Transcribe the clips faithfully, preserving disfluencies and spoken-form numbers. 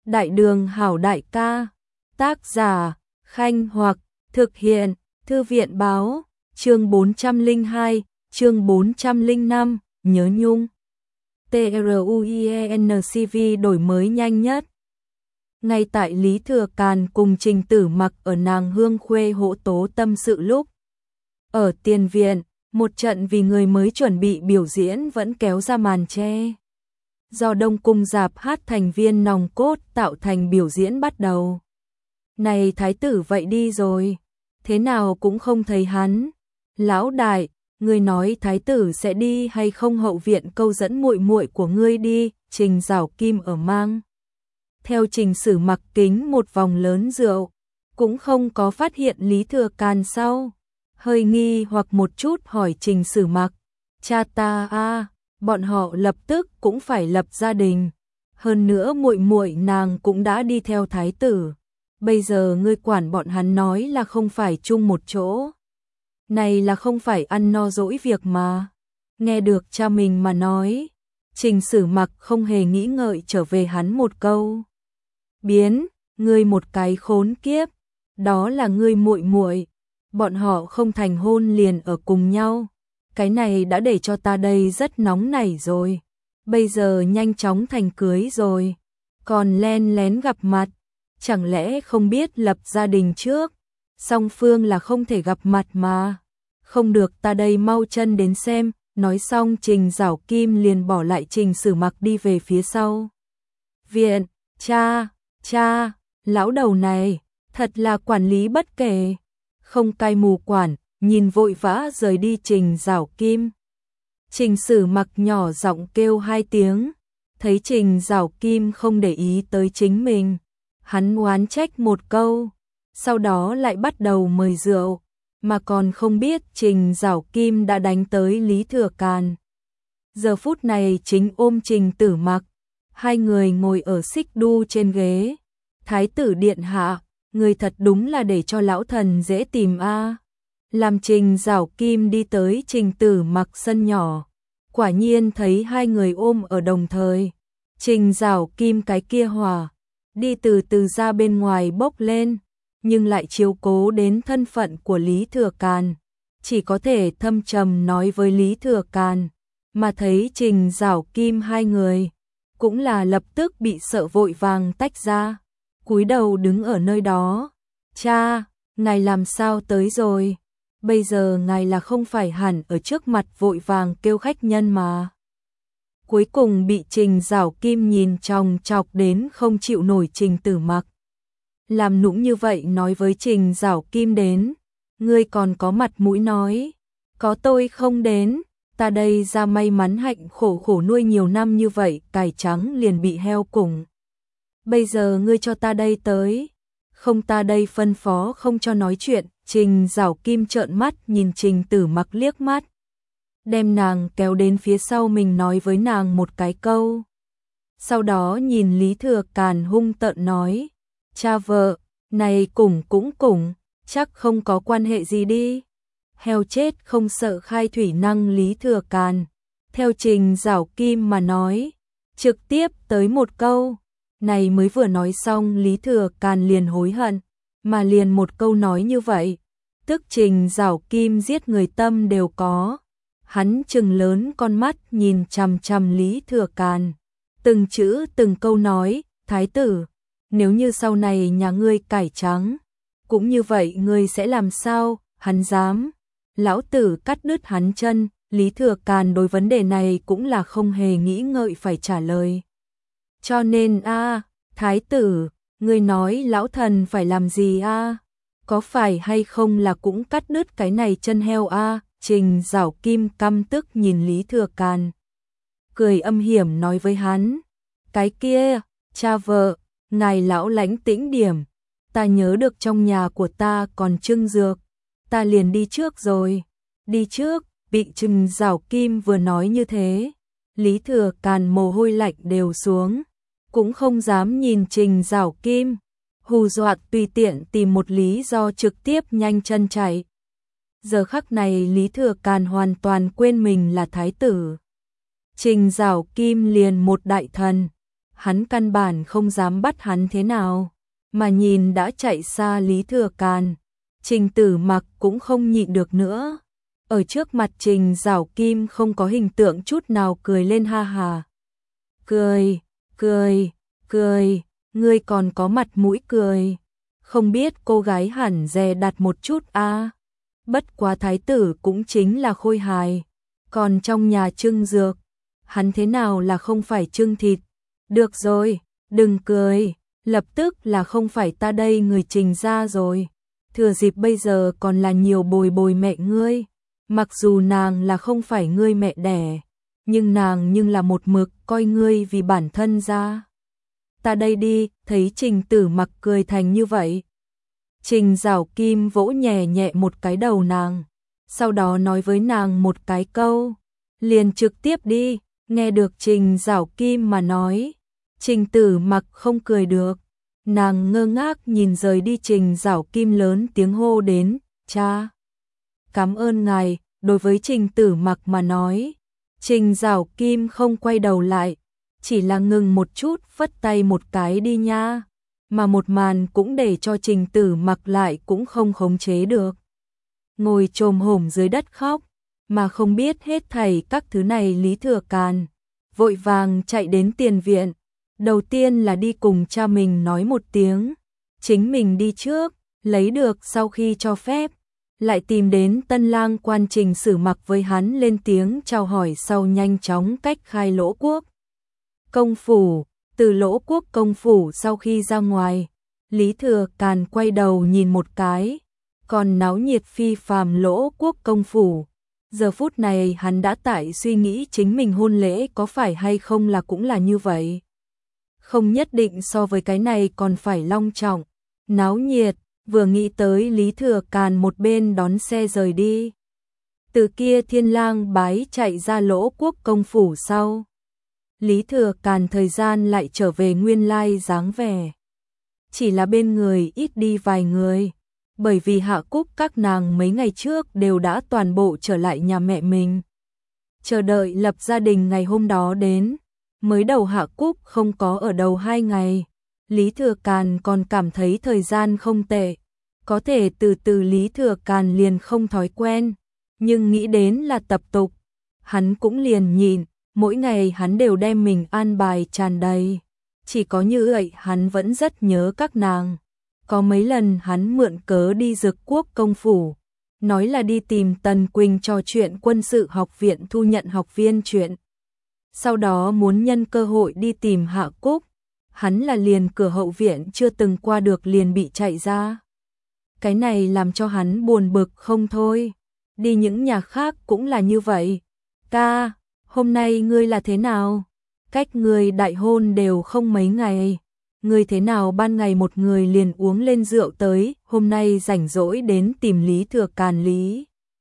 Đại đường hảo đại ca, tác giả, Khanh Hoặc, thực hiện, Thư viện báo, chương bốn trăm lẻ hai, chương bốn trăm lẻ năm, nhớ nhung. TRUIENCV đổi mới nhanh nhất. Ngay tại Lý Thừa Càn cùng Trình Tử Mặc ở nàng Hương Khuê hỗ tố tâm sự lúc. Ở tiền viện, một trận vì người mới chuẩn bị biểu diễn vẫn kéo ra màn che. Do Đông Cung Dạp hát thành viên nòng cốt tạo thành biểu diễn bắt đầu. Này thái tử vậy đi rồi, thế nào cũng không thấy hắn. Lão đại, ngươi nói thái tử sẽ đi hay không, hậu viện câu dẫn muội muội của ngươi đi, Trình Giảo Kim ở mang. Theo Trình Sử Mặc kính một vòng lớn rượu, cũng không có phát hiện Lý Thừa Càn sau. Hơi nghi hoặc một chút hỏi Trình Sử Mặc, cha ta a, bọn họ lập tức cũng phải lập gia đình. Hơn nữa muội muội nàng cũng đã đi theo thái tử. Bây giờ ngươi quản bọn hắn nói là không phải chung một chỗ. Này là không phải ăn no dỗi việc mà. Nghe được cha mình mà nói, Trình Sử Mặc không hề nghĩ ngợi trở về hắn một câu. Biến, ngươi một cái khốn kiếp, đó là ngươi muội muội, bọn họ không thành hôn liền ở cùng nhau. Cái này đã để cho ta đây rất nóng nảy rồi. Bây giờ nhanh chóng thành cưới rồi, còn len lén gặp mặt, chẳng lẽ không biết lập gia đình trước, song phương là không thể gặp mặt mà. Không được, ta đây mau chân đến xem. Nói xong Trình Giảo Kim liền bỏ lại Trình Sử Mặc đi về phía sau viện. Cha, cha, lão đầu này thật là quản lý bất kể, không cai mù quản, nhìn vội vã rời đi Trình Giảo Kim. Trình Sử Mặc nhỏ giọng kêu hai tiếng, thấy Trình Giảo Kim không để ý tới chính mình, hắn oán trách một câu, sau đó lại bắt đầu mời rượu, mà còn không biết Trình Giảo Kim đã đánh tới Lý Thừa Càn. Giờ phút này chính ôm Trình Tử Mặc, hai người ngồi ở xích đu trên ghế. Thái tử điện hạ, người thật đúng là để cho lão thần dễ tìm a. Làm Trình Giảo Kim đi tới Trình Tử Mặc sân nhỏ, quả nhiên thấy hai người ôm ở đồng thời. Trình Giảo Kim cái kia hỏa, đi từ từ ra bên ngoài bốc lên, nhưng lại chiếu cố đến thân phận của Lý Thừa Càn, chỉ có thể thâm trầm nói với Lý Thừa Càn, mà thấy Trình Giảo Kim hai người, cũng là lập tức bị sợ vội vàng tách ra, cúi đầu đứng ở nơi đó. Cha, ngài làm sao tới rồi? Bây giờ ngài là không phải hẳn ở trước mặt vội vàng kêu khách nhân mà. Cuối cùng bị Trình Giảo Kim nhìn chòng chọc đến không chịu nổi. Trình Tử Mặc làm nũng như vậy nói với Trình Giảo Kim đến, ngươi còn có mặt mũi nói, có tôi không đến, ta đây ra may mắn hạnh khổ khổ nuôi nhiều năm như vậy, cải trắng liền bị heo cùng. Bây giờ ngươi cho ta đây tới, không ta đây phân phó không cho nói chuyện. Trình Giảo Kim trợn mắt nhìn Trình Tử Mặc liếc mắt, đem nàng kéo đến phía sau mình nói với nàng một cái câu. Sau đó nhìn Lý Thừa Càn hung tợn nói, cha vợ, này cùng cũng cùng, chắc không có quan hệ gì đi. Heo chết không sợ khai thủy năng. Lý Thừa Càn, theo Trình Giảo Kim mà nói, trực tiếp tới một câu. Này mới vừa nói xong Lý Thừa Càn liền hối hận, mà liền một câu nói như vậy, tức Trình Giảo Kim giết người tâm đều có. Hắn trừng lớn con mắt nhìn chằm chằm Lý Thừa Càn, từng chữ từng câu nói, thái tử, nếu như sau này nhà ngươi cải trắng, cũng như vậy ngươi sẽ làm sao? Hắn dám, lão tử cắt đứt hắn chân. Lý Thừa Càn đối vấn đề này cũng là không hề nghĩ ngợi phải trả lời. Cho nên a, thái tử, ngươi nói lão thần phải làm gì a? Có phải hay không là cũng cắt đứt cái này chân heo a? Trình Giảo Kim căm tức nhìn Lý Thừa Càn, cười âm hiểm nói với hắn, cái kia, cha vợ, ngài lão lãnh tĩnh điểm, ta nhớ được trong nhà của ta còn trưng dược, ta liền đi trước rồi. Đi trước, bị Trình Giảo Kim vừa nói như thế, Lý Thừa Càn mồ hôi lạnh đều xuống, cũng không dám nhìn Trình Giảo Kim, hù dọa tùy tiện tìm một lý do trực tiếp nhanh chân chạy. Giờ khắc này Lý Thừa Càn hoàn toàn quên mình là thái tử. Trình Giảo Kim liền một đại thần, hắn căn bản không dám bắt hắn thế nào, mà nhìn đã chạy xa Lý Thừa Càn, Trình Tử Mặc cũng không nhịn được nữa. Ở trước mặt Trình Giảo Kim không có hình tượng chút nào cười lên ha hà. Cười, cười, cười, ngươi còn có mặt mũi cười. Không biết cô gái hẳn dè đặt một chút a. À. Bất quá thái tử cũng chính là khôi hài. Còn trong nhà trưng dược, hắn thế nào là không phải trưng thịt. Được rồi, đừng cười, lập tức là không phải ta đây người Trình ra rồi. Thừa dịp bây giờ còn là nhiều bồi bồi mẹ ngươi. Mặc dù nàng là không phải ngươi mẹ đẻ, nhưng nàng nhưng là một mực coi ngươi vì bản thân ra. Ta đây đi, thấy Trình Tử Mặc cười thành như vậy. Trình Giảo Kim vỗ nhẹ nhẹ một cái đầu nàng, sau đó nói với nàng một cái câu, liền trực tiếp đi. Nghe được Trình Giảo Kim mà nói, Trình Tử Mặc không cười được, nàng ngơ ngác nhìn rời đi Trình Giảo Kim lớn tiếng hô đến, cha. Cảm ơn ngài. Đối với Trình Tử Mặc mà nói, Trình Giảo Kim không quay đầu lại, chỉ là ngừng một chút phất tay một cái đi nha, mà một màn cũng để cho Trình Tử Mặc lại cũng không khống chế được. Ngồi chồm hổm dưới đất khóc, mà không biết hết thảy các thứ này Lý Thừa Càn, vội vàng chạy đến tiền viện, đầu tiên là đi cùng cha mình nói một tiếng, chính mình đi trước, lấy được sau khi cho phép. Lại tìm đến tân lang quan Trình Sử Mặc với hắn lên tiếng chào hỏi sau nhanh chóng cách khai Lỗ Quốc công phủ. Từ Lỗ Quốc công phủ sau khi ra ngoài, Lý Thừa Càn quay đầu nhìn một cái, còn náo nhiệt phi phàm Lỗ Quốc công phủ. Giờ phút này hắn đã tại suy nghĩ chính mình hôn lễ có phải hay không là cũng là như vậy. Không nhất định so với cái này còn phải long trọng, náo nhiệt. Vừa nghĩ tới Lý Thừa Càn một bên đón xe rời đi. Từ kia Thiên Lang bái chạy ra Lỗ Quốc công phủ sau, Lý Thừa Càn thời gian lại trở về nguyên lai dáng vẻ. Chỉ là bên người ít đi vài người, bởi vì Hạ Cúc các nàng mấy ngày trước đều đã toàn bộ trở lại nhà mẹ mình. Chờ đợi lập gia đình ngày hôm đó đến, mới đầu Hạ Cúc không có ở đầu hai ngày. Lý Thừa Càn còn cảm thấy thời gian không tệ, có thể từ từ Lý Thừa Càn liền không thói quen, nhưng nghĩ đến là tập tục, hắn cũng liền nhịn, mỗi ngày hắn đều đem mình an bài tràn đầy, chỉ có như vậy hắn vẫn rất nhớ các nàng. Có mấy lần hắn mượn cớ đi Dực Quốc công phủ, nói là đi tìm Tần Quỳnh trò chuyện quân sự học viện thu nhận học viên chuyện. Sau đó muốn nhân cơ hội đi tìm Hạ Cúc. Hắn là liền cửa hậu viện chưa từng qua được liền bị chạy ra. Cái này làm cho hắn buồn bực không thôi. Đi những nhà khác cũng là như vậy. Ca, hôm nay ngươi là thế nào? Cách ngươi đại hôn đều không mấy ngày. Ngươi thế nào ban ngày một người liền uống lên rượu tới, hôm nay rảnh rỗi đến tìm Lý Thừa Càn Lý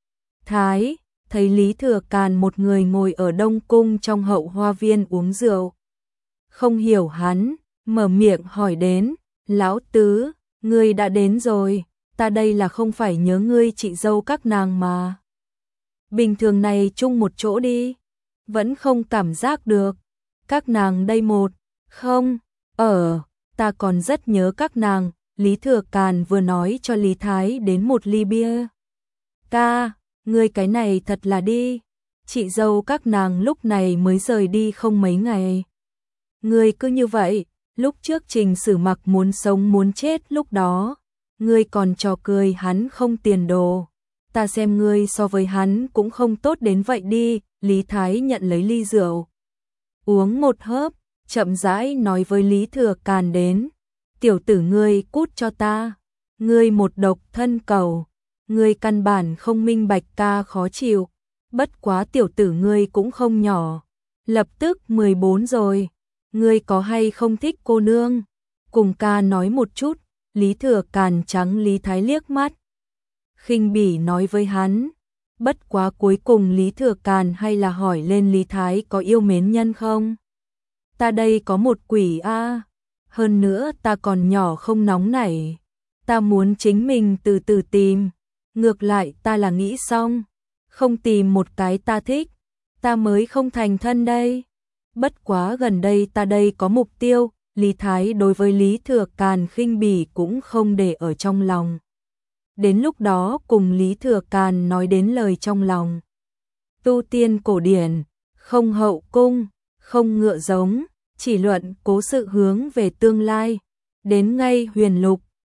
Thái, thấy Lý Thừa Càn một người ngồi ở Đông Cung trong hậu hoa viên uống rượu. Không hiểu hắn, mở miệng hỏi đến, lão tứ, ngươi đã đến rồi, ta đây là không phải nhớ ngươi chị dâu các nàng mà. Bình thường này chung một chỗ đi, vẫn không cảm giác được, các nàng đây một, không, ở, ta còn rất nhớ các nàng. Lý Thừa Càn vừa nói cho Lý Thái đến một ly bia. Ca, ngươi cái này thật là đi, chị dâu các nàng lúc này mới rời đi không mấy ngày. Ngươi cứ như vậy, lúc trước Trình Sử Mặc muốn sống muốn chết lúc đó, ngươi còn trò cười hắn không tiền đồ. Ta xem ngươi so với hắn cũng không tốt đến vậy đi. Lý Thái nhận lấy ly rượu, uống một hớp, chậm rãi nói với Lý Thừa Càn đến, tiểu tử ngươi cút cho ta, ngươi một độc thân cầu, ngươi căn bản không minh bạch ca khó chịu, bất quá tiểu tử ngươi cũng không nhỏ, lập tức mười bốn rồi, ngươi có hay không thích cô nương, cùng ca nói một chút. Lý Thừa Càn trắng Lý Thái liếc mắt, khinh bỉ nói với hắn, bất quá cuối cùng Lý Thừa Càn hay là hỏi lên Lý Thái có yêu mến nhân không? Ta đây có một quỷ a, hơn nữa ta còn nhỏ không nóng nảy, ta muốn chính mình từ từ tìm, ngược lại ta là nghĩ xong, không tìm một cái ta thích, ta mới không thành thân đây. Bất quá gần đây ta đây có mục tiêu, Lý Thái đối với Lý Thừa Càn khinh bỉ cũng không để ở trong lòng. Đến lúc đó cùng Lý Thừa Càn nói đến lời trong lòng. Tu tiên cổ điển, không hậu cung, không ngựa giống, chỉ luận cố sự hướng về tương lai. Đến ngay huyền lục,